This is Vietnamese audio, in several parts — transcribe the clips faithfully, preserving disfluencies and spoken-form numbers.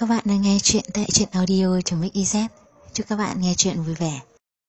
các bạn đang nghe chuyện tại truyện audio.mixyz. Chúc các bạn nghe chuyện vui vẻ.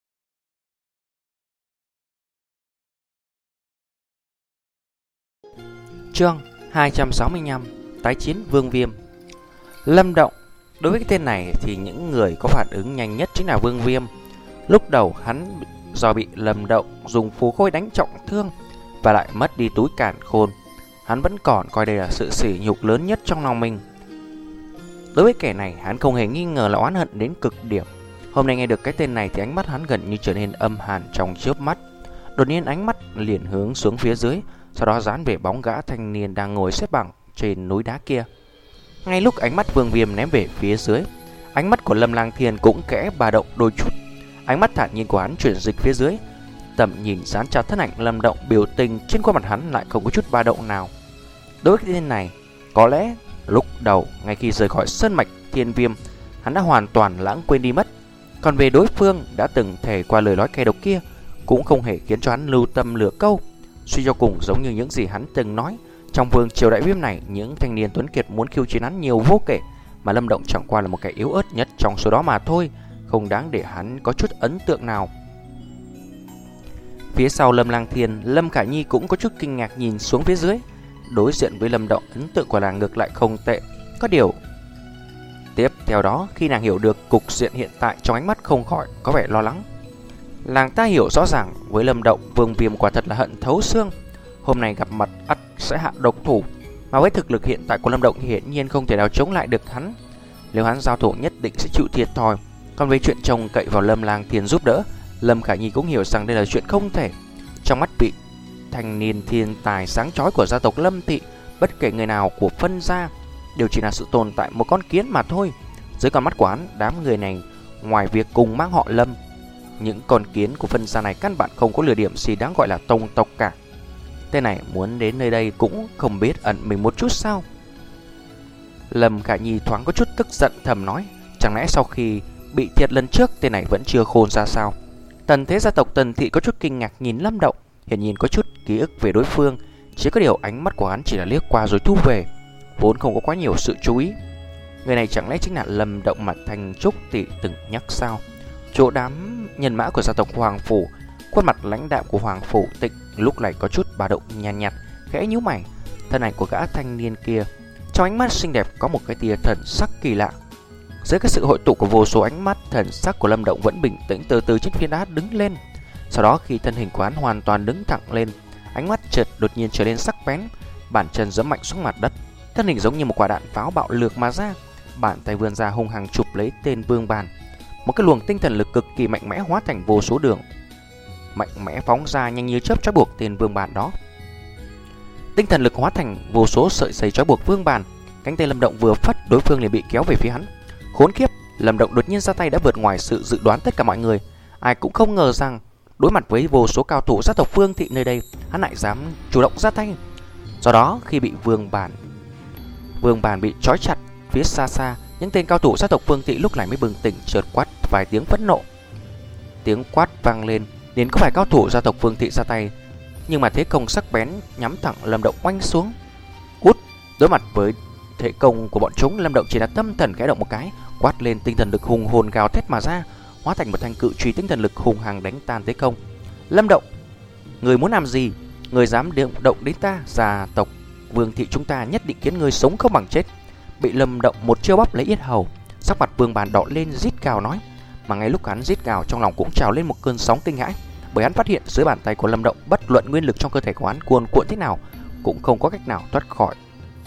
Chương hai trăm sáu mươi lăm. Tái chiến Vương Viêm. Lâm Động. Đối với cái tên này thì những người có phản ứng nhanh nhất chính là Vương Viêm. Lúc đầu hắn do bị Lâm Động dùng phù khôi đánh trọng thương và lại mất đi túi càn khôn, hắn vẫn còn coi đây là sự sỉ nhục lớn nhất trong lòng mình. Đối với kẻ này, hắn không hề nghi ngờ là oán hận đến cực điểm. Hôm nay nghe được cái tên này thì ánh mắt hắn gần như trở nên âm hàn trong chớp mắt. Đột nhiên ánh mắt liền hướng xuống phía dưới, sau đó dán về bóng gã thanh niên đang ngồi xếp bằng trên núi đá kia. Ngay lúc ánh mắt Vương Viêm ném về phía dưới, ánh mắt của Lâm Lang Thiên cũng kẽ bà động đôi chút. Ánh mắt thản nhiên của hắn chuyển dịch phía dưới, tầm nhìn dán chặt thân ảnh Lâm Động, biểu tình trên khuôn mặt hắn lại không có chút ba động nào. Đối với cái tên này, có lẽ lúc đầu ngay khi rời khỏi sơn mạch Thiên Viêm, hắn đã hoàn toàn lãng quên đi mất. Còn về đối phương đã từng thề qua lời nói cay độc kia, cũng không hề khiến cho hắn lưu tâm lửa câu. Suy cho cùng giống như những gì hắn từng nói, trong vương triều đại viêm này, những thanh niên tuấn kiệt muốn khiêu chiến hắn nhiều vô kể, mà Lâm Động chẳng qua là một kẻ yếu ớt nhất trong số đó mà thôi, không đáng để hắn có chút ấn tượng nào. Phía sau Lâm Lang Thiên, Lâm Khả Nhi cũng có chút kinh ngạc nhìn xuống phía dưới. Đối diện với Lâm Động, ấn tượng của nàng ngược lại không tệ. Có điều tiếp theo đó, khi nàng hiểu được cục diện hiện tại, trong ánh mắt không khỏi có vẻ lo lắng. Nàng ta hiểu rõ ràng với Lâm Động, Vương Viêm quả thật là hận thấu xương. Hôm nay gặp mặt ắt sẽ hạ độc thủ, mà với thực lực hiện tại của Lâm Động hiển nhiên không thể nào chống lại được hắn. Nếu hắn giao thủ nhất định sẽ chịu thiệt thòi. Còn về chuyện trông cậy vào Lâm Lang Thiên giúp đỡ, Lâm Khả Nhi cũng hiểu rằng đây là chuyện không thể. Trong mắt vị thanh niên thiên tài sáng chói của gia tộc Lâm Thị, bất kể người nào của phân gia đều chỉ là sự tồn tại một con kiến mà thôi. Dưới con mắt của hắn, đám người này ngoài việc cùng mang họ Lâm, những con kiến của phân gia này căn bản không có lừa điểm gì đáng gọi là tông tộc cả. Tên này muốn đến nơi đây cũng không biết ẩn mình một chút sao? Lâm Khả Nhi thoáng có chút tức giận thầm nói, chẳng lẽ sau khi bị thiệt lần trước, tên này vẫn chưa khôn ra sao? Tần thế gia tộc Tần Thị có chút kinh ngạc nhìn Lâm Động, hiển nhiên có chút ký ức về đối phương, chỉ có điều ánh mắt của hắn chỉ là liếc qua rồi thu về, vốn không có quá nhiều sự chú ý. Người này chẳng lẽ chính là Lâm Động mà Thanh Trúc tỷ từng nhắc sao? Chỗ đám nhân mã của gia tộc Hoàng Phủ, khuôn mặt lãnh đạm của Hoàng Phủ Tịnh lúc này có chút bà động nhàn nhạt, nhạt, khẽ nhíu mày. Thân ảnh của gã thanh niên kia, trong ánh mắt xinh đẹp có một cái tia thần sắc kỳ lạ. Dưới cái sự hội tụ của vô số ánh mắt, thần sắc của Lâm Động vẫn bình tĩnh, từ từ trên phiến đá đứng lên. Sau đó khi thân hình của hắn hoàn toàn đứng thẳng lên, ánh mắt chợt đột nhiên trở nên sắc bén, bàn chân giẫm mạnh xuống mặt đất, thân hình giống như một quả đạn pháo bạo lược mà ra, bàn tay vươn ra hung hăng chụp lấy tên Vương Bàn. Một cái luồng tinh thần lực cực kỳ mạnh mẽ hóa thành vô số đường mạnh mẽ phóng ra, nhanh như chớp trói buộc tên Vương Bàn đó. Tinh thần lực hóa thành vô số sợi dây trói buộc Vương Bàn, cánh tay Lâm Động vừa phất, đối phương liền bị kéo về phía hắn. Khốn kiếp, Lâm Động đột nhiên ra tay đã vượt ngoài sự dự đoán tất cả mọi người. Ai cũng không ngờ rằng đối mặt với vô số cao thủ gia tộc Vương Thị nơi đây, hắn lại dám chủ động ra tay. Do đó khi bị Vương Bàn Vương Bàn bị trói chặt phía xa xa, những tên cao thủ gia tộc Vương Thị lúc này mới bừng tỉnh, chợt quát vài tiếng phẫn nộ. Tiếng quát vang lên, đến có vài cao thủ gia tộc Vương Thị ra tay, nhưng mà thế công sắc bén nhắm thẳng Lâm Động oanh xuống. Cút! Đối mặt với thế công của bọn chúng, Lâm Động chỉ là tâm thần khẽ động một cái, quát lên, tinh thần lực hùng hồn gào thét mà ra, hóa thành một thanh cự chùy tinh thần lực hùng hằng đánh tan thế công. Lâm Động, người muốn làm gì? Người dám động đến ta, gia tộc Vương Thị chúng ta nhất định khiến người sống không bằng chết. Bị Lâm Động một chiêu bắp lấy yết hầu, sắc mặt Vương Bàn đỏ lên rít gào nói. Mà ngay lúc hắn rít gào, trong lòng cũng trào lên một cơn sóng kinh hãi, bởi hắn phát hiện dưới bàn tay của Lâm Động, bất luận nguyên lực trong cơ thể của hắn cuồn cuộn thế nào cũng không có cách nào thoát khỏi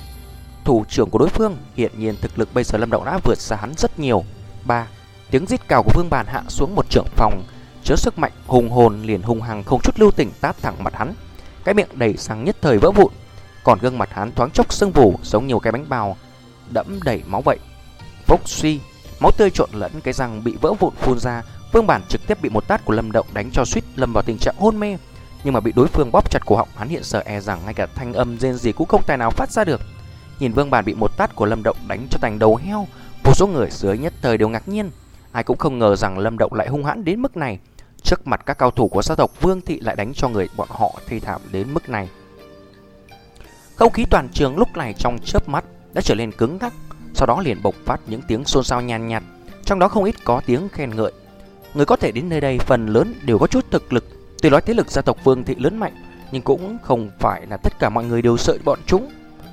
thủ trưởng của đối phương. Hiện nhiên thực lực bây giờ Lâm Động đã vượt xa hắn rất nhiều. Ba tiếng rít cào của Vương Bàn hạ xuống một trượng phòng chứa sức mạnh hùng hồn, liền hung hăng không chút lưu tình tát thẳng mặt hắn. Cái miệng đầy răng nhất thời vỡ vụn, còn gương mặt hắn thoáng chốc sưng vù giống như một cái bánh bao đẫm đầy máu vậy. Phốc suy, máu tươi trộn lẫn cái răng bị vỡ vụn phun ra. Vương Bàn trực tiếp bị một tát của Lâm Động đánh cho suýt lâm vào tình trạng hôn mê, nhưng mà bị đối phương bóp chặt cổ họng, hắn hiện giờ e rằng ngay cả thanh âm rên rỉ cũng không tài nào phát ra được. Nhìn Vương Bàn bị một tát của Lâm Động đánh cho thành đầu heo, vô số người dưới nhất thời đều ngạc nhiên. Ai cũng không ngờ rằng Lâm Động lại hung hãn đến mức này, trước mặt các cao thủ của gia tộc Vương Thị lại đánh cho người bọn họ thê thảm đến mức này. Không khí toàn trường lúc này trong chớp mắt đã trở nên cứng ngắc. Sau đó liền bộc phát những tiếng xôn xao nhàn nhạt, trong đó không ít có tiếng khen ngợi. Người có thể đến nơi đây phần lớn đều có chút thực lực. Tuy nói thế lực gia tộc Vương thị lớn mạnh, nhưng cũng không phải là tất cả mọi người đều sợ bọn chúng.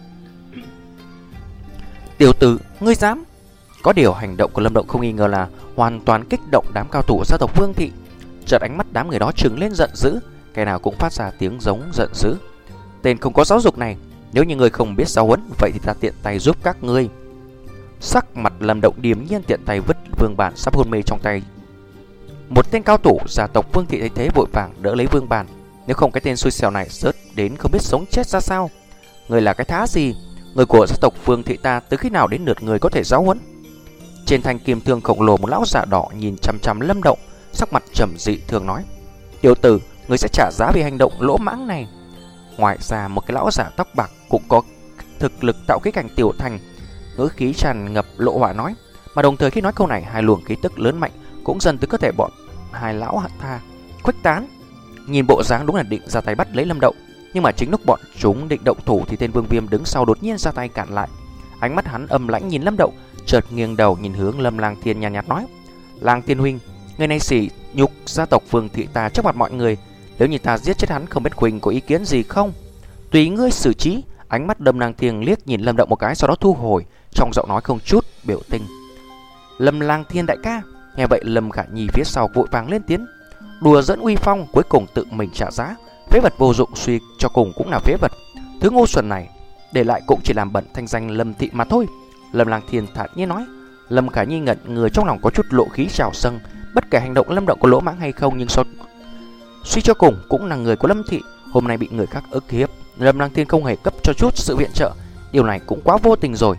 Tiểu tử, ngươi dám? Có điều hành động của Lâm Động không nghi ngờ là hoàn toàn kích động đám cao thủ gia tộc Vương thị. Chợt ánh mắt đám người đó trừng lên giận dữ, cái nào cũng phát ra tiếng giống giận dữ. Tên không có giáo dục này, nếu như ngươi không biết giáo huấn, vậy thì ta tiện tay giúp các ngươi. Sắc mặt Lâm Động điềm nhiên tiện tay vứt vương bản sắp hôn mê trong tay. Một tên cao thủ gia tộc Vương thị thấy thế vội vàng đỡ lấy vương bản. Nếu không cái tên xui xẻo này rớt đến không biết sống chết ra sao. Người là cái thá gì? Người của gia tộc Vương thị ta từ khi nào đến lượt người có thể giáo huấn? Trên thanh kim thương khổng lồ, một lão giả đỏ nhìn chằm chằm Lâm Động, sắc mặt trầm dị thường nói: tiểu tử, người sẽ trả giá vì hành động lỗ mãng này. Ngoài ra một cái lão giả tóc bạc cũng có thực lực tạo cái cảnh tiểu thành, ngữ khí tràn ngập lộ hỏa nói. Mà đồng thời khi nói câu này, hai luồng khí tức lớn mạnh cũng dần từ cơ thể bọn hai lão hạ tha khuếch tán. Nhìn bộ dáng đúng là định ra tay bắt lấy Lâm Động, nhưng mà chính lúc bọn chúng định động thủ thì tên Vương Viêm đứng sau đột nhiên ra tay cản lại. Ánh mắt hắn âm lãnh nhìn Lâm Động, chợt nghiêng đầu nhìn hướng Lâm Lang Thiên nhàn nhạt nói: Lang Thiên huynh, người này sỉ nhục gia tộc Vương thị ta trước mặt mọi người, nếu như ta giết chết hắn không biết huynh có ý kiến gì không? Tùy ngươi xử trí. Ánh mắt Lâm Lang Thiên liếc nhìn Lâm Động một cái, sau đó thu hồi, trong giọng nói không chút biểu tình: Lâm Lang Thiên đại ca. Nghe vậy Lâm Khả Nhi phía sau vội vàng lên tiếng: đùa dẫn uy phong, cuối cùng tự mình trả giá. Phế vật vô dụng, suy cho cùng cũng là phế vật. Thứ ngu xuẩn này để lại cũng chỉ làm bẩn thanh danh Lâm thị mà thôi. Lâm Lang Thiên thản nhiên nói. Lâm Khả Nhi ngẩn người, trong lòng có chút lộ khí trào dâng. Bất kể hành động Lâm Động có lỗ mãng hay không, nhưng so suy cho cùng cũng là người của Lâm thị, hôm nay bị người khác ức hiếp, Lâm Lang Thiên không hề cấp cho chút sự viện trợ, điều này cũng quá vô tình rồi.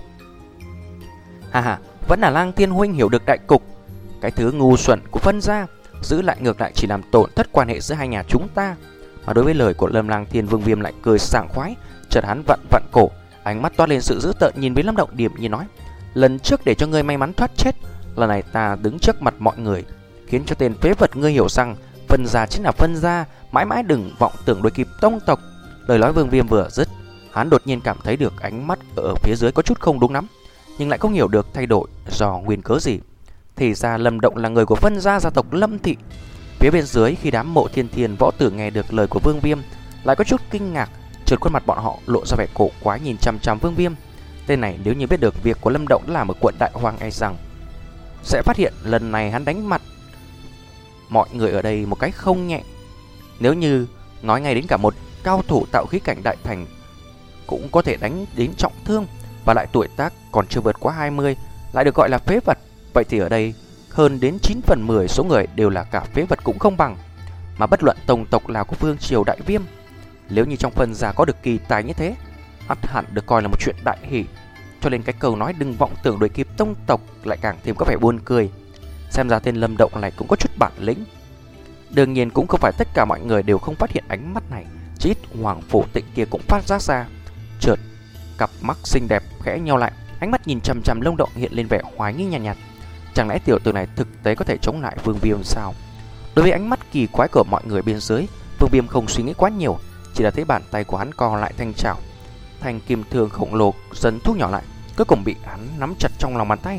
Hà hà, vẫn là Lang Thiên huynh hiểu được đại cục. Cái thứ ngu xuẩn của phân gia giữ lại ngược lại chỉ làm tổn thất quan hệ giữa hai nhà chúng ta. Mà đối với lời của Lâm Lang Thiên, Vương Viêm lại cười sảng khoái, chợt hắn vặn vặn cổ, ánh mắt toát lên sự dữ tợn nhìn với Lâm Động điểm như nói: lần trước để cho ngươi may mắn thoát chết, lần này ta đứng trước mặt mọi người khiến cho tên phế vật ngươi hiểu rằng phân gia chính là phân gia, mãi mãi đừng vọng tưởng đuổi kịp tông tộc. Lời nói Vương Viêm vừa dứt, hắn đột nhiên cảm thấy được ánh mắt ở phía dưới có chút không đúng lắm, nhưng lại không hiểu được thay đổi do nguyên cớ gì. Thì ra Lâm Động là người của phân gia gia tộc Lâm thị. Phía bên dưới, khi đám Mộ Thiên Thiên võ tử nghe được lời của Vương Viêm, lại có chút kinh ngạc, chợt khuôn mặt bọn họ lộ ra vẻ cổ quái nhìn chằm chằm Vương Viêm. Tên này nếu như biết được việc của Lâm Động đã làm ở quận Đại Hoang, e rằng sẽ phát hiện lần này hắn đánh mặt mọi người ở đây một cái không nhẹ. Nếu như nói ngay đến cả một cao thủ tạo khí cảnh đại thành cũng có thể đánh đến trọng thương, và lại tuổi tác còn chưa vượt quá hai mươi, lại được gọi là phế vật, vậy thì ở đây hơn đến chín phần mười số người đều là cả phế vật cũng không bằng. Mà bất luận tông tộc nào của Vương triều Đại Viêm, nếu như trong phân gia có được kỳ tài như thế, ắt hẳn được coi là một chuyện đại hỷ. Cho nên cái câu nói đừng vọng tưởng đuổi kịp tông tộc lại càng thêm có vẻ buồn cười. Xem ra tên Lâm Động này cũng có chút bản lĩnh. Đương nhiên cũng không phải tất cả mọi người đều không phát hiện ánh mắt này, chỉ ít Hoàng Phủ Tịnh kia cũng phát giác ra. Chợt cặp mắt xinh đẹp khẽ nheo lại, ánh mắt nhìn chằm chằm Lâm Động hiện lên vẻ hoài nghi nhàn nhạt, nhạt. Chẳng lẽ tiểu tử này thực tế có thể chống lại Vương Viêm sao? Đối với ánh mắt kỳ quái của mọi người bên dưới, Vương Viêm không suy nghĩ quá nhiều, chỉ là thấy bàn tay của hắn co lại thanh trảo, thanh kim thương khổng lồ dần thu nhỏ lại, cuối cùng bị hắn nắm chặt trong lòng bàn tay.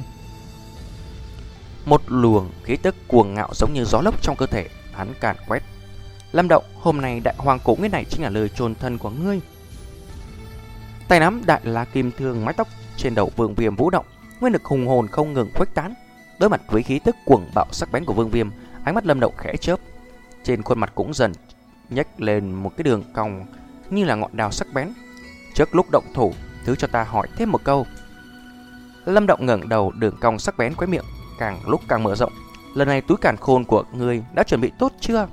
Một luồng khí tức cuồng ngạo giống như gió lốc trong cơ thể hắn càn quét. Lâm Động, hôm nay Đại Hoang cổ nguyên này chính là lời chôn thân của ngươi. Tay nắm đại la kim thương, mái tóc trên đầu Vương Viêm vũ động, nguyên lực hùng hồn không ngừng khuếch tán. Đối mặt với khí tức cuồng bạo sắc bén của Vương Viêm, ánh mắt Lâm Động khẽ chớp, trên khuôn mặt cũng dần nhếch lên một cái đường cong như là ngọn đao sắc bén. Trước lúc động thủ, thứ cho ta hỏi thêm một câu. Lâm Động ngẩng đầu, đường cong sắc bén khóe miệng càng lúc càng mở rộng. Lần này túi càn khôn của ngươi đã chuẩn bị tốt chưa?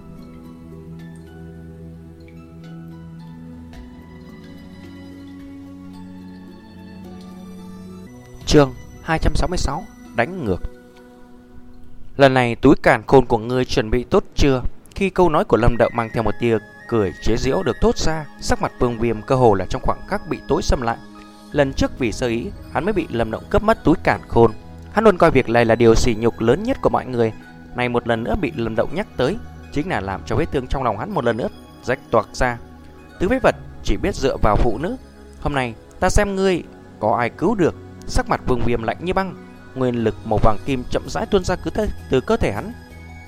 Chương hai trăm sáu mươi sáu, đánh ngược. Lần này túi càn khôn của ngươi chuẩn bị tốt chưa? Khi câu nói của Lâm Động mang theo một tia cười chế giễu được thốt ra, sắc mặt Vương Viêm cơ hồ là trong khoảng khắc bị tối sầm lại. Lần trước vì sơ ý, hắn mới bị Lâm Động cướp mất túi càn khôn. Hắn luôn coi việc này là điều sỉ nhục lớn nhất của mọi người. Này một lần nữa bị Lâm Động nhắc tới, chính là làm cho vết thương trong lòng hắn một lần nữa rách toạc ra. Thứ phế vật chỉ biết dựa vào phụ nữ, hôm nay ta xem ngươi có ai cứu được. Sắc mặt Vương Viêm lạnh như băng, nguyên lực màu vàng kim chậm rãi tuôn ra cứ từ cơ thể hắn.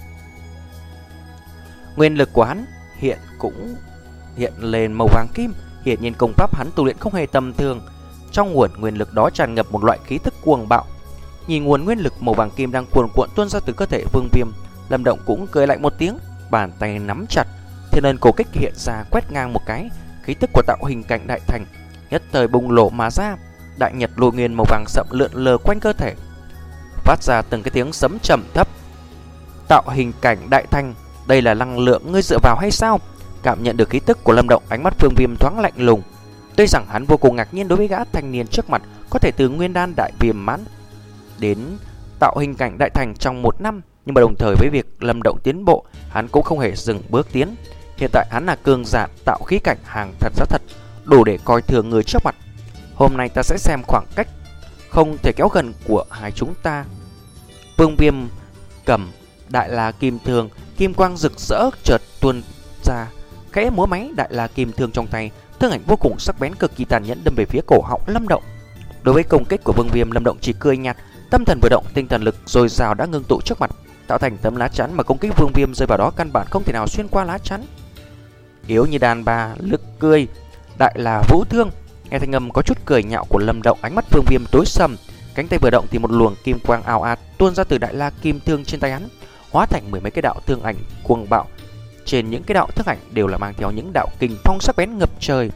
Nguyên lực của hắn hiện cũng hiện lên màu vàng kim, hiển nhiên công pháp hắn tu luyện không hề tầm thường. Trong nguồn nguyên lực đó tràn ngập một loại khí tức cuồng bạo. Nhìn nguồn nguyên lực màu vàng kim đang cuồn cuộn tuôn ra từ cơ thể Vương Viêm, Lâm Động cũng cười lạnh một tiếng, bàn tay nắm chặt, thiên ân cổ kích hiện ra quét ngang một cái, khí tức của tạo hình cảnh đại thành nhất thời bùng lộ mà ra. Đại nhật lôi nguyên màu vàng sậm lượn lờ quanh cơ thể, phát ra từng cái tiếng sấm trầm thấp. Tạo hình cảnh đại thành, đây là năng lượng ngươi dựa vào hay sao? Cảm nhận được khí tức của Lâm Động, ánh mắt Vương Viêm thoáng lạnh lùng. Tuy rằng hắn vô cùng ngạc nhiên đối với gã thanh niên trước mặt có thể từ nguyên đan đại viêm mãn đến tạo hình cảnh đại thành trong một năm, nhưng mà đồng thời với việc Lâm Động tiến bộ, hắn cũng không hề dừng bước tiến. Hiện tại hắn là cường giả tạo khí cảnh hàng thật giá thật, đủ để coi thường người trước mặt. Hôm nay ta sẽ xem khoảng cách không thể kéo gần của hai chúng ta. Vương Viêm cầm đại la kim thương, kim quang rực rỡ chợt tuôn ra, khẽ múa máy đại la kim thương trong tay, thương ảnh vô cùng sắc bén cực kỳ tàn nhẫn đâm về phía cổ họng Lâm Động. Đối với công kích của Vương Viêm, Lâm Động chỉ cười nhạt, tâm thần vừa động, tinh thần lực dồi dào đã ngưng tụ trước mặt, tạo thành tấm lá chắn mà công kích Vương Viêm rơi vào đó căn bản không thể nào xuyên qua lá chắn. Yếu như đàn bà, lực cười, đại là vũ thương. Nghe thanh âm có chút cười nhạo của Lâm Động, ánh mắt Vương Viêm tối sầm, cánh tay vừa động thì một luồng kim quang ào ạt tuôn ra từ đại la kim thương trên tay hắn, hóa thành mười mấy cái đạo thương ảnh cuồng bạo. Trên những cái đạo thương ảnh đều là mang theo những đạo kình phong sắc bén ngập trời.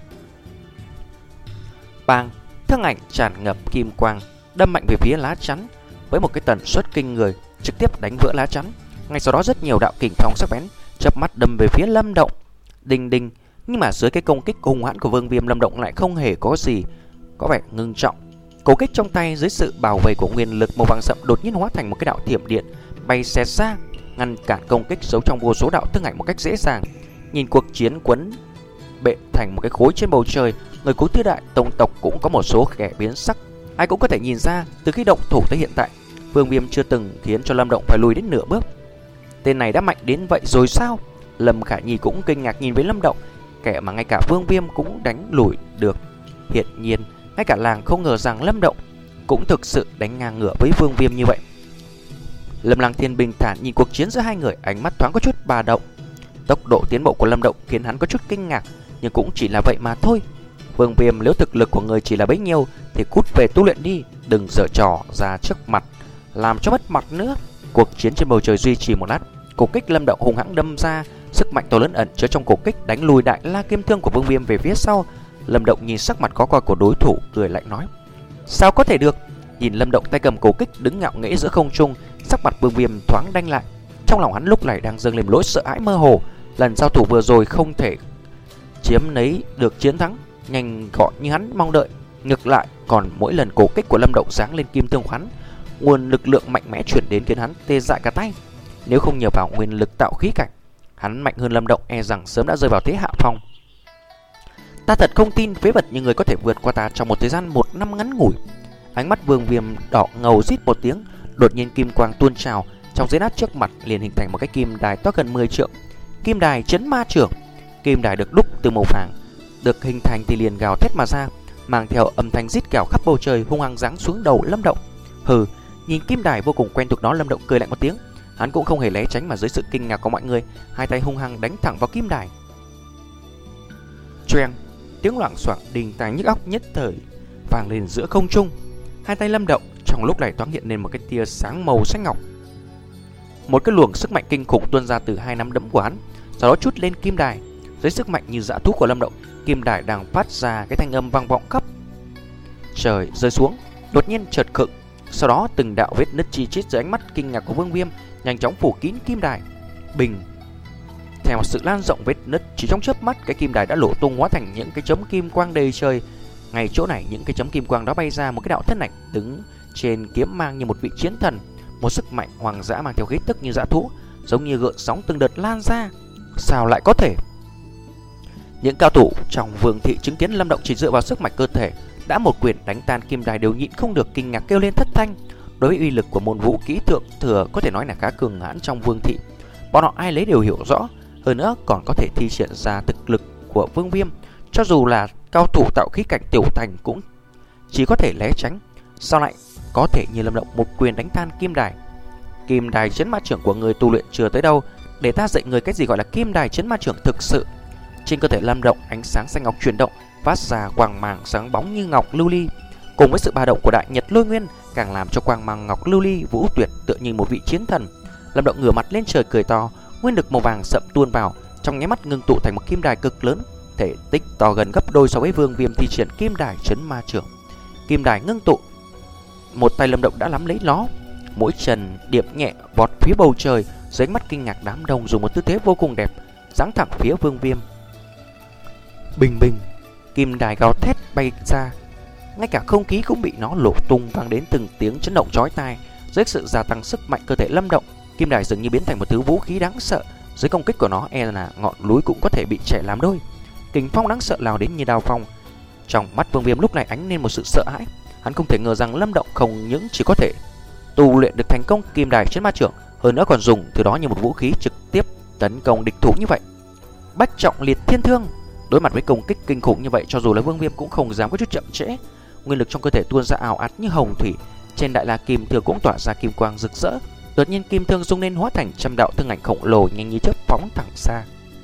Bang, thương ảnh tràn ngập kim quang đâm mạnh về phía lá chắn với một cái tần suất kinh người, trực tiếp đánh vỡ lá chắn. Ngay sau đó rất nhiều đạo kình phong sắc bén chớp mắt đâm về phía Lâm Động. Đinh đinh, nhưng mà dưới cái công kích hung hãn của Vương Viêm, Lâm Động lại không hề có gì có vẻ ngưng trọng. Cổ kích trong tay dưới sự bảo vệ của nguyên lực màu vàng sậm đột nhiên hóa thành một cái đạo thiểm điện bay xẹt ra, ngăn cản công kích giấu trong vô số đạo thương ảnh một cách dễ dàng. Nhìn cuộc chiến quấn bệ thành một cái khối trên bầu trời, người của Tứ Đại Tông tộc cũng có một số kẻ biến sắc. Ai cũng có thể nhìn ra từ khi động thủ tới hiện tại, Vương Viêm chưa từng khiến cho Lâm Động phải lùi đến nửa bước. Tên này đã mạnh đến vậy rồi sao? Lâm Khả Nhi cũng kinh ngạc nhìn với Lâm Động, kẻ mà ngay cả Vương Viêm cũng đánh lùi được. Hiện nhiên ngay cả làng không ngờ rằng Lâm Động cũng thực sự đánh ngang ngửa với Vương Viêm như vậy. Lâm Lăng Thiên bình thản nhìn cuộc chiến giữa hai người, ánh mắt thoáng có chút bà động. Tốc độ tiến bộ của Lâm Động khiến hắn có chút kinh ngạc, nhưng cũng chỉ là vậy mà thôi. Vương Viêm, nếu thực lực của người chỉ là bấy nhiêu thì cút về tu luyện đi, đừng giở trò ra trước mặt làm cho mất mặt nữa. Cuộc chiến trên bầu trời duy trì một lát, cổ kích Lâm Động hùng hãng đâm ra, sức mạnh to lớn ẩn chứa trong cổ kích đánh lùi đại la kim thương của Vương Viêm về phía sau. Lâm Động nhìn sắc mặt khó coi của đối thủ, cười lạnh nói: sao có thể được? Nhìn Lâm Động tay cầm cổ kích đứng ngạo nghễ giữa không trung, sắc mặt Vương Viêm thoáng đanh lại. Trong lòng hắn lúc này đang dâng lên nỗi sợ hãi mơ hồ. Lần giao thủ vừa rồi không thể chiếm lấy được chiến thắng nhanh gọn như hắn mong đợi. Ngược lại, còn mỗi lần cổ kích của Lâm Động giáng lên kim thương của hắn, nguồn lực lượng mạnh mẽ chuyển đến khiến hắn tê dại cả tay. Nếu không nhờ vào nguyên lực tạo khí cảnh, hắn mạnh hơn Lâm Động e rằng sớm đã rơi vào thế hạ phong. Ta thật không tin phế vật như người có thể vượt qua ta trong một thời gian một năm ngắn ngủi. Ánh mắt Vương Viêm đỏ ngầu rít một tiếng, đột nhiên kim quang tuôn trào, trong giấy nát trước mặt liền hình thành một cái kim đài to gần mười trượng. Kim đài chấn ma trưởng. Kim đài được đúc từ màu vàng, được hình thành thì liền gào thét mà ra, mang theo âm thanh rít gào khắp bầu trời, hung hăng giáng xuống đầu Lâm Động. Hừ, nhìn kim đài vô cùng quen thuộc đó, Lâm Động cười lạnh một tiếng. Hắn cũng không hề né tránh mà dưới sự kinh ngạc của mọi người, hai tay hung hăng đánh thẳng vào kim đài. Choeng, tiếng loảng xoảng đình tai nhức óc nhất thời vang lên giữa không trung. Hai tay Lâm Động trong lúc này thoáng hiện lên một cái tia sáng màu xanh ngọc. Một cái luồng sức mạnh kinh khủng tuôn ra từ hai nắm đấm của hắn, sau đó trút lên kim đài. Dưới sức mạnh như dã thú của Lâm Động, kim đài đang phát ra cái thanh âm vang vọng khắp trời rơi xuống, đột nhiên chợt khựng. Sau đó từng đạo vết nứt chi chít dưới ánh mắt kinh ngạc của Vương Viêm nhanh chóng phủ kín kim đài. Bình, theo sự lan rộng vết nứt, chỉ trong chớp mắt cái kim đài đã nổ tung, hóa thành những cái chấm kim quang đầy trời. Ngay chỗ này, những cái chấm kim quang đó bay ra một cái đạo thân ảnh đứng trên kiếm mang như một vị chiến thần, một sức mạnh hoàng dã mang theo khí tức như dã thú, giống như gợn sóng từng đợt lan ra. Sao lại có thể? Những cao thủ trong Vương thị chứng kiến Lâm Động chỉ dựa vào sức mạnh cơ thể đã một quyền đánh tan kim đài đều nhịn không được kinh ngạc kêu lên thất thanh. Đối với uy lực của môn vũ kỹ thượng thừa có thể nói là khá cường hãn trong Vương thị, bọn họ ai lấy đều hiểu rõ. Hơn nữa còn có thể thi triển ra thực lực của Vương Viêm, cho dù là cao thủ tạo khí cảnh tiểu thành cũng chỉ có thể né tránh. sao lại có thể như Lâm Động một quyền đánh tan kim đài? Kim đài chấn ma trưởng của người tu luyện chưa tới đâu, để ta dạy người cái gì gọi là kim đài chấn ma trưởng thực sự. Trên cơ thể Lâm Động ánh sáng xanh ngọc chuyển động, phát ra quang mang sáng bóng như ngọc lưu ly, cùng với sự ba động của đại nhật lôi nguyên càng làm cho quang mang ngọc lưu ly vũ tuyệt tựa như một vị chiến thần. Lâm Động ngửa mặt lên trời cười to, nguyên lực màu vàng sậm tuôn vào, trong nháy mắt ngưng tụ thành một kim đài cực lớn, thể tích to gần gấp đôi so với Vương Viêm thi triển kim đài chấn ma trưởng. Kim đài ngưng tụ, một tay Lâm Động đã nắm lấy nó, mỗi chân điệp nhẹ vọt phía bầu trời, dưới ánh mắt kinh ngạc đám đông dùng một tư thế vô cùng đẹp giáng thẳng phía Vương Viêm. Bình bình, kim đài gào thét bay ra, ngay cả không khí cũng bị nó nổ tung, vang đến từng tiếng chấn động chói tai. Dưới sự gia tăng sức mạnh cơ thể Lâm Động, kim đài dường như biến thành một thứ vũ khí đáng sợ. Dưới công kích của nó, e là ngọn núi cũng có thể bị chẻ làm đôi. Kình phong đáng sợ lao đến như đao phong. Trong mắt Vương Viêm lúc này ánh lên một sự sợ hãi. Hắn không thể ngờ rằng Lâm Động không những chỉ có thể tu luyện được thành công kim đài chấn ma trưởng, hơn nữa còn dùng từ đó như một vũ khí trực tiếp tấn công địch thủ như vậy. Bách trọng liệt thiên thương. Đối mặt với công kích kinh khủng như vậy, cho dù là Vương Viêm cũng không dám có chút chậm trễ. Nguyên lực trong cơ thể tuôn ra ảo ạt như hồng thủy, trên đại la kim thương cũng tỏa ra kim quang rực rỡ. Đột nhiên kim thương rung lên hóa thành trăm đạo thương ảnh khổng lồ nhanh như chớp phóng thẳng xa.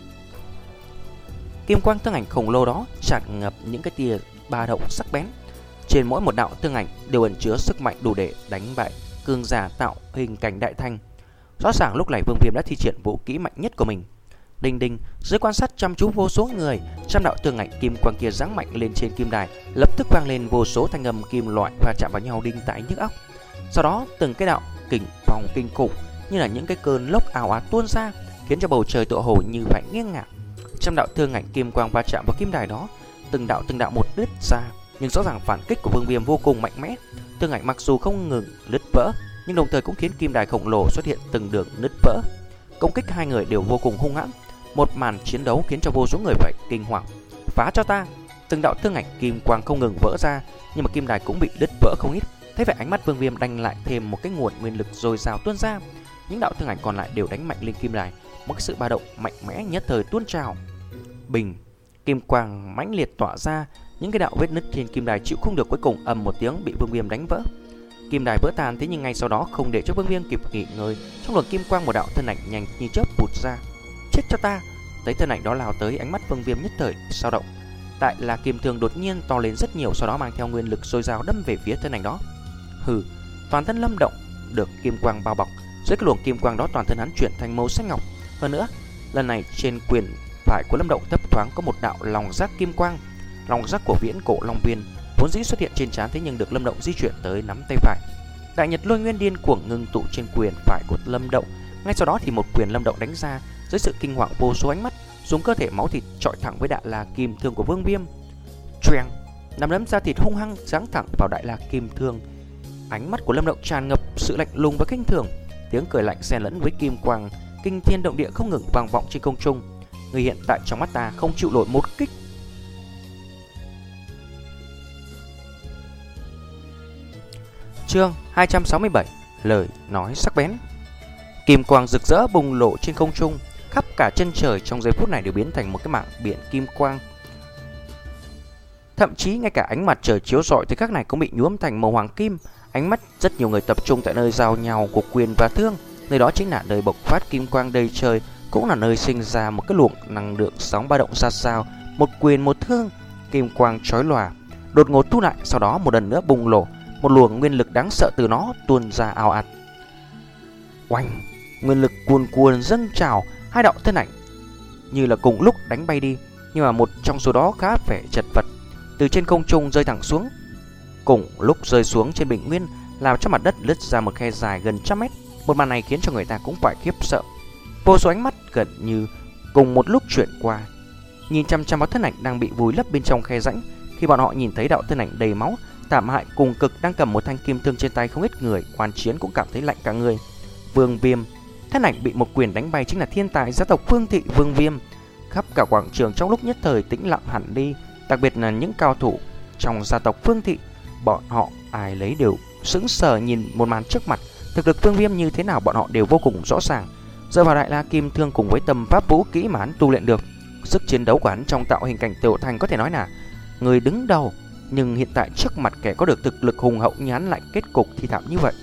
Kim quang thương ảnh khổng lồ đó tràn ngập những cái tia ba động sắc bén. Trên mỗi một đạo thương ảnh đều ẩn chứa sức mạnh đủ để đánh bại cường giả tạo hình cảnh đại thanh. Rõ ràng lúc này Vương Viêm đã thi triển vũ kỹ mạnh nhất của mình. Đinh đinh, dưới quan sát chăm chú vô số người, trăm đạo thương ảnh kim quang kia giáng mạnh lên trên kim đài, lập tức vang lên vô số thanh âm kim loại va chạm vào nhau đinh tai nhức óc. Sau đó từng cái đạo kình phong kinh khủng như là những cái cơn lốc ảo ạt tuôn ra, khiến cho bầu trời tựa hồ như phải nghiêng ngả. Trăm đạo thương ảnh kim quang va chạm vào kim đài đó, từng đạo từng đạo một đứt ra, nhưng rõ ràng phản kích của Vương Viêm vô cùng mạnh mẽ. Thương ảnh mặc dù không ngừng nứt vỡ, nhưng đồng thời cũng khiến kim đài khổng lồ xuất hiện từng đường nứt vỡ. Công kích hai người đều vô cùng hung hãn. Một màn chiến đấu khiến cho vô số người phải kinh hoàng. Phá cho ta! Từng đạo thương ảnh kim quang không ngừng vỡ ra, nhưng mà kim đài cũng bị đứt vỡ không ít. Thế vậy ánh mắt Vương Viêm đành lại thêm một cái nguồn nguyên lực dồi dào tuôn ra. Những đạo thương ảnh còn lại đều đánh mạnh lên kim đài, một cái sự ba động mạnh mẽ nhất thời tuôn trào. Bình, kim quang mãnh liệt tỏa ra, những cái đạo vết nứt trên kim đài chịu không được, cuối cùng ầm một tiếng bị Vương Viêm đánh vỡ. Kim đài vỡ tan, thế nhưng ngay sau đó không để cho Vương Viêm kịp nghỉ ngơi, trong luồng kim quang một đạo thân ảnh nhanh như chớp vụt ra. Chết cho ta! Thấy thân ảnh đó lao tới, ánh mắt Vương Viêm nhất thời dao động. Tại là kim thương đột nhiên to lên rất nhiều, sau đó mang theo nguyên lực dồi dào đâm về phía thân ảnh đó. Hừ, toàn thân Lâm Động được kim quang bao bọc, dưới cái luồng kim quang đó toàn thân hắn chuyển thành màu xanh ngọc. Hơn nữa, lần này trên quyền phải của Lâm Động thấp thoáng có một đạo lòng giác kim quang. Lòng giác của viễn cổ long viên vốn dĩ xuất hiện trên trán, thế nhưng được Lâm Động di chuyển tới nắm tay phải. Đại nhật lôi nguyên điên cuồng ngưng tụ trên quyền phải của Lâm Động. Ngay sau đó thì một quyền Lâm Động đánh ra, dưới sự kinh hoàng vô số ánh mắt, dùng cơ thể máu thịt chọi thẳng với đại la kim thương của Vương Viêm. Choeng, nắm đấm da thịt hung hăng giáng thẳng vào đại la kim thương. Ánh mắt của Lâm Động tràn ngập sự lạnh lùng và kinh thường, tiếng cười lạnh xen lẫn với kim quang kinh thiên động địa không ngừng vang vọng trên không trung. Người hiện tại trong mắt ta không chịu nổi một kích. Chương hai trăm sáu mươi bảy, lời nói sắc bén. Kim quang rực rỡ bùng nổ trên không trung, khắp cả chân trời trong giây phút này đều biến thành một cái mảng biển kim quang. Thậm chí ngay cả ánh mặt trời chiếu rọi thì các này cũng bị nhuốm thành màu hoàng kim. Ánh mắt rất nhiều người tập trung tại nơi giao nhau của quyền và thương. Nơi đó chính là nơi bộc phát kim quang đầy trời, cũng là nơi sinh ra một cái luồng năng lượng sóng ba động ra sao. Một quyền một thương, kim quang chói lòa đột ngột thu lại, sau đó một lần nữa bùng nổ, một luồng nguyên lực đáng sợ từ nó tuôn ra ào ạt. Oanh, nguyên lực cuồn cuồn dâng trào, hai đạo thân ảnh như là cùng lúc đánh bay đi, nhưng mà một trong số đó khá vẻ chật vật, từ trên không trung rơi thẳng xuống. Cùng lúc rơi xuống trên bình nguyên, làm cho mặt đất lứt ra một khe dài gần trăm mét. Một màn này khiến cho người ta cũng phải khiếp sợ. Vô số ánh mắt gần như cùng một lúc chuyển qua, nhìn chăm chăm vào thân ảnh đang bị vùi lấp bên trong khe rãnh. Khi bọn họ nhìn thấy đạo thân ảnh đầy máu, thảm hại cùng cực đang cầm một thanh kim thương trên tay, không ít người quan chiến cũng cảm thấy lạnh cả người. Vương Viêm, thân ảnh bị một quyền đánh bay chính là thiên tài gia tộc Phương Thị Vương Viêm. Khắp cả quảng trường trong lúc nhất thời tĩnh lặng hẳn đi, đặc biệt là những cao thủ trong gia tộc Phương Thị, bọn họ ai lấy đều sững sờ nhìn một màn trước mặt. Thực lực Vương Viêm như thế nào bọn họ đều vô cùng rõ ràng. Dựa vào đại la kim thương cùng với tâm pháp vũ kỹ mà hắn tu luyện được, sức chiến đấu của hắn trong tạo hình cảnh tiểu thành có thể nói là người đứng đầu. Nhưng hiện tại trước mặt kẻ có được thực lực hùng hậu như hắn lại kết cục thi thảm như vậy.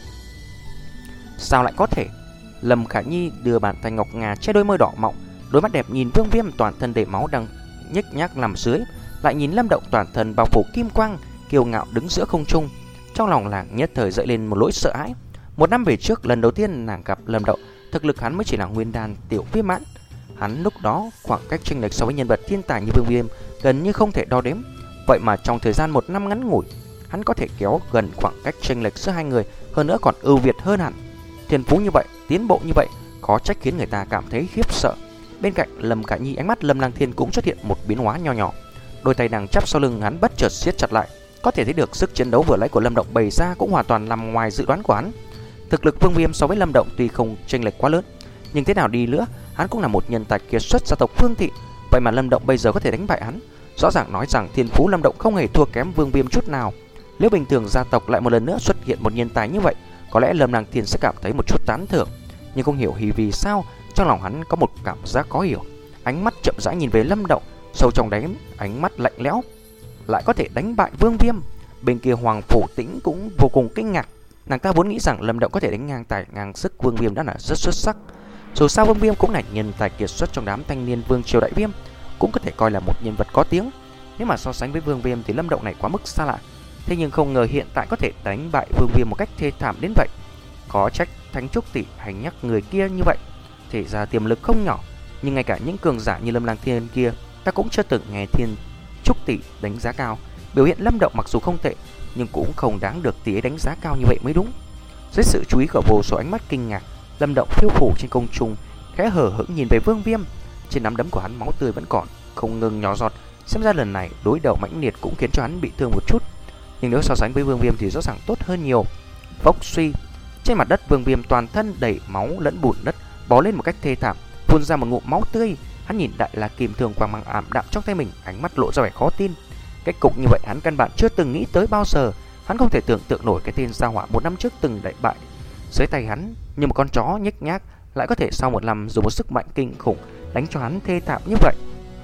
Sao lại có thể? Lâm Khả Nhi đưa bàn tay ngọc ngà che đôi môi đỏ mọng, đôi mắt đẹp nhìn Vương Viêm toàn thân đầy máu đang nhếch nhác nằm dưới, lại nhìn Lâm Động toàn thân bao phủ kim quang, kiêu ngạo đứng giữa không trung. Trong lòng nàng nhất thời dậy lên một nỗi sợ hãi. Một năm về trước, lần đầu tiên nàng gặp Lâm Động, thực lực hắn mới chỉ là nguyên đan tiểu viên mãn. Hắn lúc đó khoảng cách chênh lệch so với nhân vật thiên tài như Vương Viêm gần như không thể đo đếm. Vậy mà trong thời gian một năm ngắn ngủi, hắn có thể kéo gần khoảng cách chênh lệch giữa hai người, hơn nữa còn ưu việt hơn hẳn. Thiên phú như vậy, tiến bộ như vậy, khó trách khiến người ta cảm thấy khiếp sợ. Bên cạnh Lâm Khả Nhi, ánh mắt Lâm Lang Thiên cũng xuất hiện một biến hóa nho nhỏ. Đôi tay đang chắp sau lưng hắn bất chợt siết chặt lại, có thể thấy được sức chiến đấu vừa nãy của Lâm Động bày ra cũng hoàn toàn nằm ngoài dự đoán của hắn. Thực lực Vương Viêm so với Lâm Động tuy không chênh lệch quá lớn, nhưng thế nào đi nữa, hắn cũng là một nhân tài kiệt xuất gia tộc Vương thị. Vậy mà Lâm Động bây giờ có thể đánh bại hắn, rõ ràng nói rằng thiên phú Lâm Động không hề thua kém Vương Viêm chút nào. Nếu bình thường gia tộc lại một lần nữa xuất hiện một nhân tài như vậy, có lẽ Lâm Lang Thiên sẽ cảm thấy một chút tán thưởng. Nhưng không hiểu vì vì sao trong lòng hắn có một cảm giác khó hiểu. Ánh mắt chậm rãi nhìn về Lâm Động, sâu trong đáy ánh mắt lạnh lẽo, lại có thể đánh bại Vương Viêm. Bên kia Hoàng Phủ Tĩnh cũng vô cùng kinh ngạc. Nàng ta vốn nghĩ rằng Lâm Động có thể đánh ngang tài ngang sức Vương Viêm đã là rất xuất sắc. Dù sao Vương Viêm cũng là nhân tài kiệt xuất trong đám thanh niên vương triều Đại Viêm, cũng có thể coi là một nhân vật có tiếng. Nếu mà so sánh với Vương Viêm thì Lâm Động này quá mức xa lạ. Thế nhưng không ngờ hiện tại có thể đánh bại Vương Viêm một cách thê thảm đến vậy. Có trách Thánh Trúc tỷ hành nhắc người kia như vậy, thể ra tiềm lực không nhỏ. Nhưng ngay cả những cường giả như Lâm Lang Thiên kia, ta cũng chưa từng nghe Thiên Trúc tỷ đánh giá cao. Biểu hiện Lâm Động mặc dù không tệ, nhưng cũng không đáng được tỷ ấy đánh giá cao như vậy mới đúng. Dưới sự chú ý của vô số ánh mắt kinh ngạc, Lâm Động phiêu phù trên không trung, khẽ hờ hững nhìn về Vương Viêm. Trên nắm đấm của hắn máu tươi vẫn còn không ngừng nhỏ giọt, xem ra lần này đối đầu mãnh liệt cũng khiến cho hắn bị thương một chút. Nhưng nếu so sánh với Vương Viêm thì rõ ràng tốt hơn nhiều. Phốc suy, trên mặt đất Vương Viêm toàn thân đầy máu lẫn bùn đất, bò lên một cách thê thảm, phun ra một ngụm máu tươi. Hắn nhìn Đại La Kim Thương quang mang ảm đạm trong tay mình, ánh mắt lộ ra vẻ khó tin. Cách cục như vậy hắn căn bản chưa từng nghĩ tới bao giờ. Hắn không thể tưởng tượng nổi cái tên gia hỏa một năm trước từng đại bại dưới tay hắn như một con chó nhếch nhác, lại có thể sau một năm dùng một sức mạnh kinh khủng đánh cho hắn thê thảm như vậy.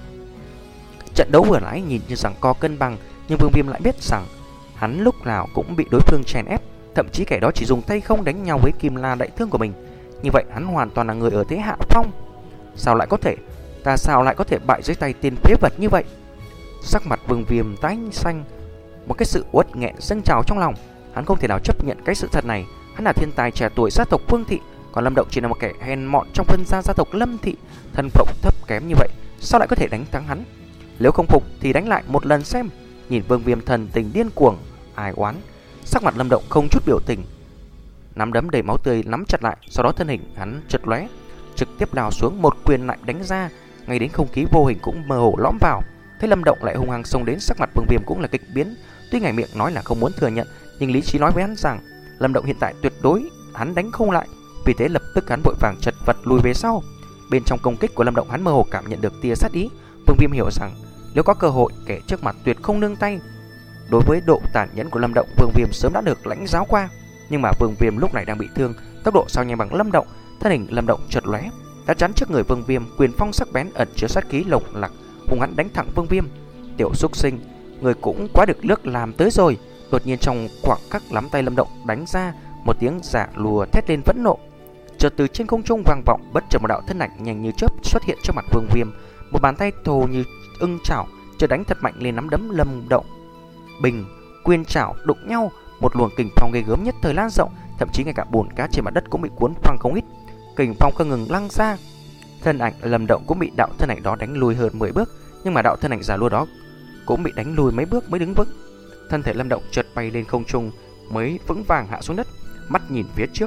Trận đấu vừa nãy nhìn như rằng co cân bằng, nhưng Vương Viêm lại biết rằng hắn lúc nào cũng bị đối phương chèn ép, thậm chí kẻ đó chỉ dùng tay không đánh nhau với Kim La đại thương của mình. Như vậy hắn hoàn toàn là người ở thế hạ phong. Sao lại có thể? Ta sao lại có thể bại dưới tay tên phế vật như vậy? Sắc mặt Vương Viêm tái xanh, một cái sự uất nghẹn dâng trào trong lòng. Hắn không thể nào chấp nhận cái sự thật này. Hắn là thiên tài trẻ tuổi gia tộc Vương thị, còn Lâm Động chỉ là một kẻ hèn mọn trong phân gia gia tộc Lâm thị, thân phận thấp kém như vậy, sao lại có thể đánh thắng hắn? Nếu không phục thì đánh lại một lần xem. Nhìn Vương Viêm thần tình điên cuồng, ai oán, sắc mặt Lâm Động không chút biểu tình, nắm đấm đầy máu tươi nắm chặt lại, sau đó thân hình hắn chợt lóe, trực tiếp đào xuống một quyền lại đánh ra, ngay đến không khí vô hình cũng mơ hồ lõm vào. Thấy Lâm Động lại hung hăng xông đến, sắc mặt Vương Viêm cũng là kịch biến. Tuy ngài miệng nói là không muốn thừa nhận, nhưng lý trí nói với hắn rằng Lâm Động hiện tại tuyệt đối hắn đánh không lại. Vì thế lập tức hắn vội vàng chật vật lùi về sau. Bên trong công kích của Lâm Động, hắn mơ hồ cảm nhận được tia sát ý. Vương Viêm hiểu rằng nếu có cơ hội, kẻ trước mặt tuyệt không nương tay. Đối với độ tàn nhẫn của Lâm Động, Vương Viêm sớm đã được lãnh giáo qua. Nhưng mà Vương Viêm lúc này đang bị thương, tốc độ sao nhanh bằng Lâm Động. Thân hình Lâm Động chợt lóe, đã chắn trước người Vương Viêm, quyền phong sắc bén ẩn chứa sát khí lồng lặc, hung hãn đánh thẳng Vương Viêm. Tiểu xúc sinh, người cũng quá được nước làm tới rồi. Đột nhiên trong khoảng khắc nắm tay Lâm Động đánh ra, một tiếng giả lùa thét lên phẫn nộ. Chợt từ trên không trung vang vọng, bất chợt một đạo thân ảnh nhanh như chớp xuất hiện trước mặt Vương Viêm. Một bàn tay thô như ưng chảo chợt đánh thật mạnh lên nắm đấm Lâm Động. Bình, quyền chảo đụng nhau, một luồng kình phong ghê gớm nhất thời lan rộng, thậm chí ngay cả bùn cát trên mặt đất cũng bị cuốn phăng không ít. Kình phong không ngừng lăng ra, thân ảnh Lâm Động cũng bị đạo thân ảnh đó đánh lùi hơn mười bước, nhưng mà đạo thân ảnh giả lùa đó cũng bị đánh lùi mấy bước mới đứng vững. Thân thể Lâm Động chợt bay lên không trung, mới vững vàng hạ xuống đất, mắt nhìn phía trước.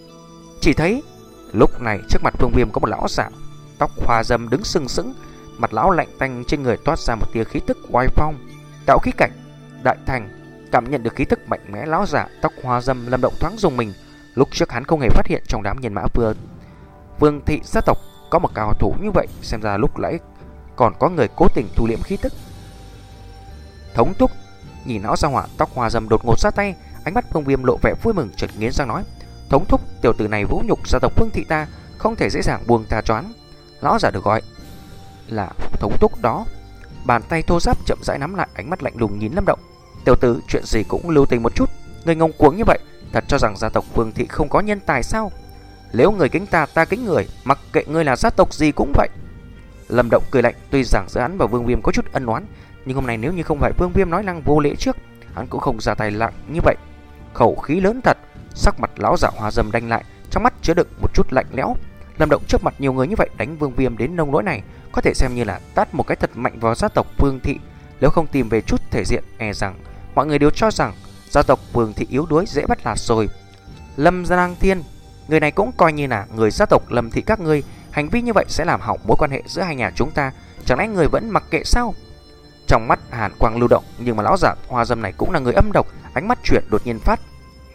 Chỉ thấy lúc này trước mặt Vương Viêm có một lão giả tóc hoa râm đứng sừng sững, mặt lão lạnh tanh, trên người toát ra một tia khí tức oai phong. Đạo khí cảnh đại thành. Cảm nhận được khí tức mạnh mẽ lão giả tóc hoa râm, Lâm Động thoáng dùng mình. Lúc trước hắn không hề phát hiện trong đám nhân mã vừa Vương thị gia tộc có một cao thủ như vậy, xem ra lúc nãy còn có người cố tình thu liễm khí tức. Thống thúc, nhìn lão gia hỏa tóc hoa râm đột ngột ra tay, ánh mắt Vương Viêm lộ vẻ vui mừng, chợt nghiến răng nói: Thống thúc, tiểu tử này vũ nhục gia tộc Vương thị ta, không thể dễ dàng buông tha cho hắn. Lão giả được gọi là thống thúc đó, bàn tay thô ráp chậm rãi nắm lại, ánh mắt lạnh lùng nhìn Lâm Động. Tiểu tử, chuyện gì cũng lưu tình một chút. Người ngông cuồng như vậy, thật cho rằng gia tộc Vương thị không có nhân tài sao? Nếu người kính ta, ta kính người, mặc kệ ngươi là gia tộc gì cũng vậy. Lâm Động cười lạnh, tuy rằng giữa hắn và Vương Viêm có chút ân oán, nhưng hôm nay nếu như không phải Vương Viêm nói năng vô lễ trước, hắn cũng không ra tay lặng như vậy. Khẩu khí lớn thật. Sắc mặt lão giả Hoa Dâm đanh lại, trong mắt chứa đựng một chút lạnh lẽo. Lâm Động trước mặt nhiều người như vậy đánh Vương Viêm đến nông nỗi này, có thể xem như là tát một cái thật mạnh vào gia tộc Vương thị. Nếu không tìm về chút thể diện, e rằng mọi người đều cho rằng gia tộc Vương thị yếu đuối dễ bắt nạt rồi. Lâm Lang Thiên, người này cũng coi như là người gia tộc Lâm thị các ngươi, hành vi như vậy sẽ làm hỏng mối quan hệ giữa hai nhà chúng ta, chẳng lẽ người vẫn mặc kệ sao? Trong mắt hàn quang lưu động, nhưng mà lão giả Hoa Dâm này cũng là người âm độc, ánh mắt chuyển đột nhiên phát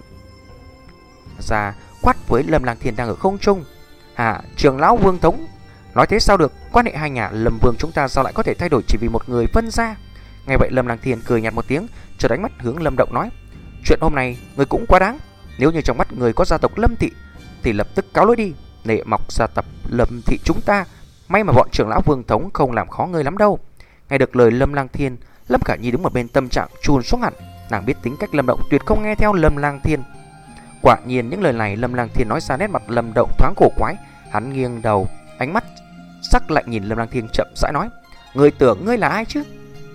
ra quát với Lâm Lang Thiên đang ở không trung. À, trưởng lão Vương thống, nói thế sao được, quan hệ hai nhà Lâm Vương chúng ta sao lại có thể thay đổi chỉ vì một người phân ra? Nghe vậy Lâm Lang Thiên cười nhạt một tiếng, chợt ánh mắt hướng Lâm Động nói: chuyện hôm nay người cũng quá đáng, nếu như trong mắt người có gia tộc Lâm thị thì lập tức cáo lỗi đi, nể mọc gia tộc Lâm thị chúng ta. May mà bọn trưởng lão Vương thống không làm khó người lắm đâu. Nghe được lời Lâm Lang Thiên, Lâm Khả Nhi đứng một bên tâm trạng chùn xuống hẳn, nàng biết tính cách Lâm Động tuyệt không nghe theo Lâm Lang Thiên. Quả nhiên những lời này Lâm Lang Thiên nói ra, nét mặt Lâm Động thoáng cổ quái, hắn nghiêng đầu, ánh mắt sắc lạnh nhìn Lâm Lang Thiên chậm rãi nói: người tưởng ngươi là ai chứ?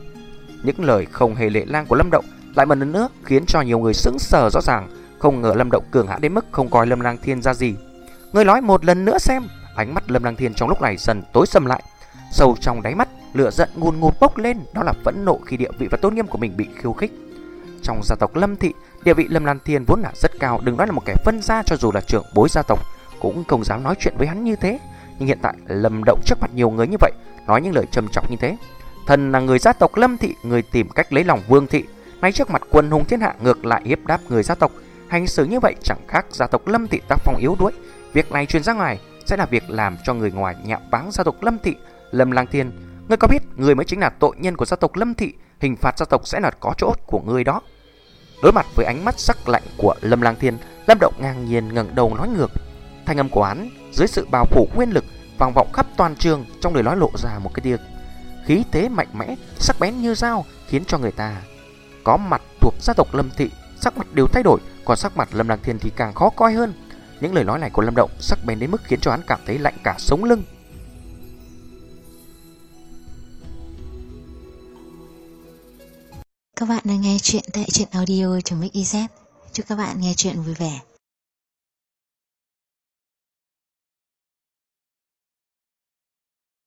Những lời không hề lệ lang của Lâm Động lại một lần nữa khiến cho nhiều người sững sờ. Rõ ràng không ngờ Lâm Động cường hãn đến mức không coi Lâm Lang Thiên ra gì. Ngươi nói một lần nữa xem. Ánh mắt Lâm Lang Thiên trong lúc này dần tối sầm lại, sâu trong đáy mắt lửa giận ngùn ngụt bốc lên, đó là phẫn nộ khi địa vị và tôn nghiêm của mình bị khiêu khích. Trong gia tộc Lâm thị, địa vị Lâm Lang Thiên vốn là rất cao, đừng nói là một kẻ phân gia, cho dù là trưởng bối gia tộc cũng không dám nói chuyện với hắn như thế. Nhưng hiện tại Lâm Động trước mặt nhiều người như vậy nói những lời trầm trọng như thế. Thần là người gia tộc Lâm thị, người tìm cách lấy lòng Vương thị, nay trước mặt quân hùng thiên hạ ngược lại hiếp đáp người gia tộc, hành xử như vậy chẳng khác gia tộc Lâm thị tác phong yếu đuối. Việc này truyền ra ngoài sẽ là việc làm cho người ngoài nhạo báng gia tộc Lâm thị. Lâm Lang Thiên, ngươi có biết ngươi mới chính là tội nhân của gia tộc Lâm thị, hình phạt gia tộc sẽ là có chỗ của ngươi đó. Đối mặt với ánh mắt sắc lạnh của Lâm Lang Thiên, Lâm Động ngang nhiên ngẩng đầu nói ngược. Thanh âm của hắn dưới sự bao phủ nguyên lực vang vọng khắp toàn trường, trong lời nói lộ ra một cái tia khí thế mạnh mẽ, sắc bén như dao, khiến cho người ta có mặt thuộc gia tộc Lâm thị sắc mặt đều thay đổi, còn sắc mặt Lâm Lang Thiên thì càng khó coi hơn. Những lời nói này của Lâm Động sắc bén đến mức khiến cho hắn cảm thấy lạnh cả sống lưng. Các bạn đang nghe chuyện tại truyện audio.mixyz. Chúc các bạn nghe chuyện vui vẻ.